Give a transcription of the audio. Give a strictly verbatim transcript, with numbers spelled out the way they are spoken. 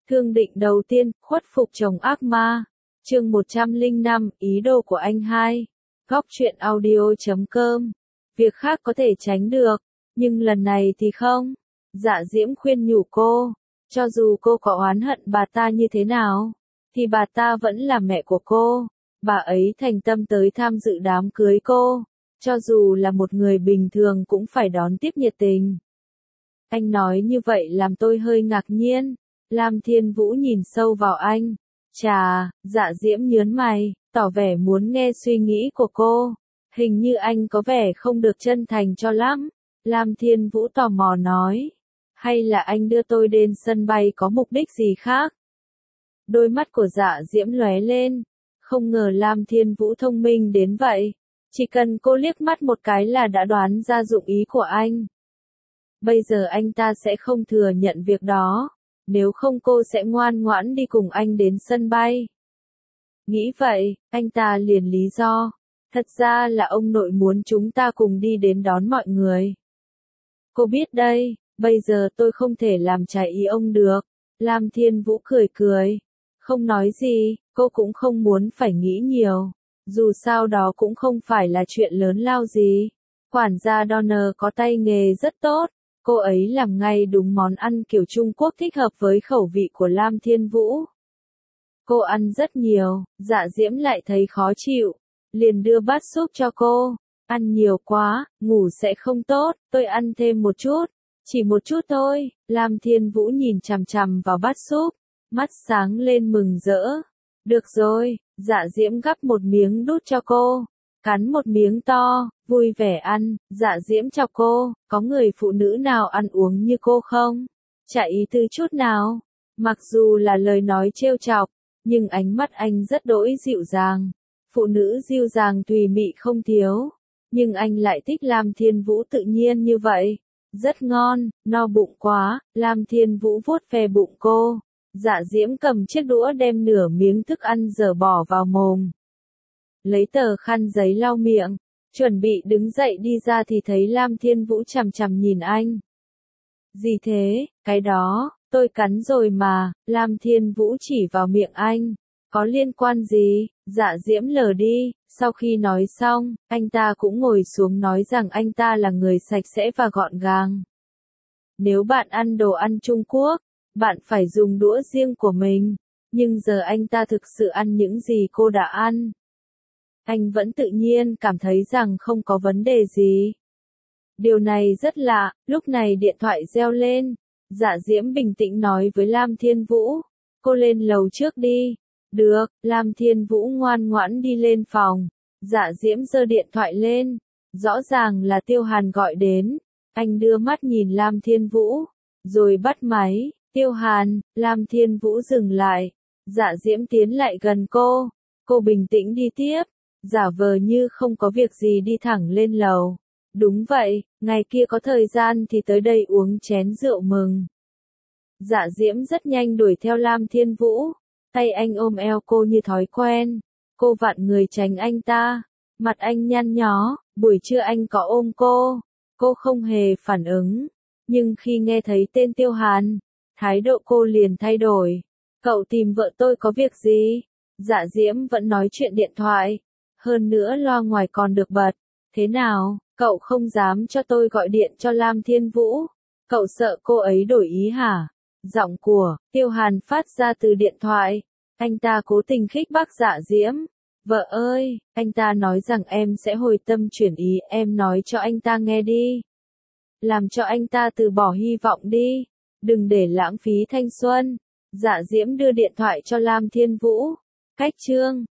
Thương định đầu tiên, khuất phục chồng ác ma. Chương một trăm lẻ năm, ý đồ của anh hai. Góc truyện audio chấm com. Việc khác có thể tránh được, nhưng lần này thì không. Dạ Diễm khuyên nhủ cô, cho dù cô có oán hận bà ta như thế nào, thì bà ta vẫn là mẹ của cô. Bà ấy thành tâm tới tham dự đám cưới cô, cho dù là một người bình thường cũng phải đón tiếp nhiệt tình. Anh nói như vậy làm tôi hơi ngạc nhiên. Lam Thiên Vũ nhìn sâu vào anh. Chà, Dạ Diễm nhớn mày, tỏ vẻ muốn nghe suy nghĩ của cô. Hình như anh có vẻ không được chân thành cho lắm. Lam Thiên Vũ tò mò nói. Hay là anh đưa tôi đến sân bay có mục đích gì khác? Đôi mắt của Dạ Diễm lóe lên. Không ngờ Lam Thiên Vũ thông minh đến vậy. Chỉ cần cô liếc mắt một cái là đã đoán ra dụng ý của anh. Bây giờ anh ta sẽ không thừa nhận việc đó. Nếu không cô sẽ ngoan ngoãn đi cùng anh đến sân bay. Nghĩ vậy, anh ta liền lý do. Thật ra là ông nội muốn chúng ta cùng đi đến đón mọi người. Cô biết đây, bây giờ tôi không thể làm trái ý ông được. Lam Thiên Vũ cười cười. Không nói gì, cô cũng không muốn phải nghĩ nhiều. Dù sao đó cũng không phải là chuyện lớn lao gì. Quản gia Donner có tay nghề rất tốt. Cô ấy làm ngay đúng món ăn kiểu Trung Quốc thích hợp với khẩu vị của Lam Thiên Vũ. Cô ăn rất nhiều, Dạ Diễm lại thấy khó chịu, liền đưa bát súp cho cô. Ăn nhiều quá, ngủ sẽ không tốt, tôi ăn thêm một chút. Chỉ một chút thôi. Lam Thiên Vũ nhìn chằm chằm vào bát súp, mắt sáng lên mừng rỡ. Được rồi, Dạ Diễm gắp một miếng đút cho cô. Cắn một miếng to, vui vẻ ăn. Dạ Diễm chọc cô, có người phụ nữ nào ăn uống như cô không? Chả ý tư chút nào. Mặc dù là lời nói trêu chọc, nhưng ánh mắt anh rất đỗi dịu dàng. Phụ nữ dịu dàng tùy mị không thiếu. Nhưng anh lại thích Lam Thiên Vũ tự nhiên như vậy. Rất ngon, no bụng quá. Lam Thiên Vũ vuốt ve bụng cô. Dạ Diễm cầm chiếc đũa đem nửa miếng thức ăn dở bỏ vào mồm. Lấy tờ khăn giấy lau miệng, chuẩn bị đứng dậy đi ra thì thấy Lam Thiên Vũ chằm chằm nhìn anh. Gì thế, cái đó, tôi cắn rồi mà. Lam Thiên Vũ chỉ vào miệng anh. Có liên quan gì? Dạ Diễm lờ đi. Sau khi nói xong, anh ta cũng ngồi xuống nói rằng anh ta là người sạch sẽ và gọn gàng. Nếu bạn ăn đồ ăn Trung Quốc, bạn phải dùng đũa riêng của mình. Nhưng giờ anh ta thực sự ăn những gì cô đã ăn. Anh vẫn tự nhiên cảm thấy rằng không có vấn đề gì. Điều này rất lạ. Lúc này điện thoại reo lên. Dạ Diễm bình tĩnh nói với Lam Thiên Vũ. Cô lên lầu trước đi. Được. Lam Thiên Vũ ngoan ngoãn đi lên phòng. Dạ Diễm giơ điện thoại lên. Rõ ràng là Tiêu Hàn gọi đến. Anh đưa mắt nhìn Lam Thiên Vũ, rồi bắt máy. Tiêu Hàn. Lam Thiên Vũ dừng lại. Dạ Diễm tiến lại gần cô. Cô bình tĩnh đi tiếp. Giả vờ như không có việc gì đi thẳng lên lầu. Đúng vậy, ngày kia có thời gian thì tới đây uống chén rượu mừng. Dạ Diễm rất nhanh đuổi theo Lam Thiên Vũ. Tay anh ôm eo cô như thói quen. Cô vặn người tránh anh ta. Mặt anh nhăn nhó. Buổi trưa anh có ôm cô. Cô không hề phản ứng. Nhưng khi nghe thấy tên Tiêu Hàn, thái độ cô liền thay đổi. Cậu tìm vợ tôi có việc gì? Dạ Diễm vẫn nói chuyện điện thoại. Hơn nữa loa ngoài còn được bật. Thế nào, cậu không dám cho tôi gọi điện cho Lam Thiên Vũ? Cậu sợ cô ấy đổi ý hả? Giọng của Tiêu Hàn phát ra từ điện thoại. Anh ta cố tình khích bác Dạ Diễm. Vợ ơi, anh ta nói rằng em sẽ hồi tâm chuyển ý, em nói cho anh ta nghe đi. Làm cho anh ta từ bỏ hy vọng đi. Đừng để lãng phí thanh xuân. Dạ Diễm đưa điện thoại cho Lam Thiên Vũ. Cách chương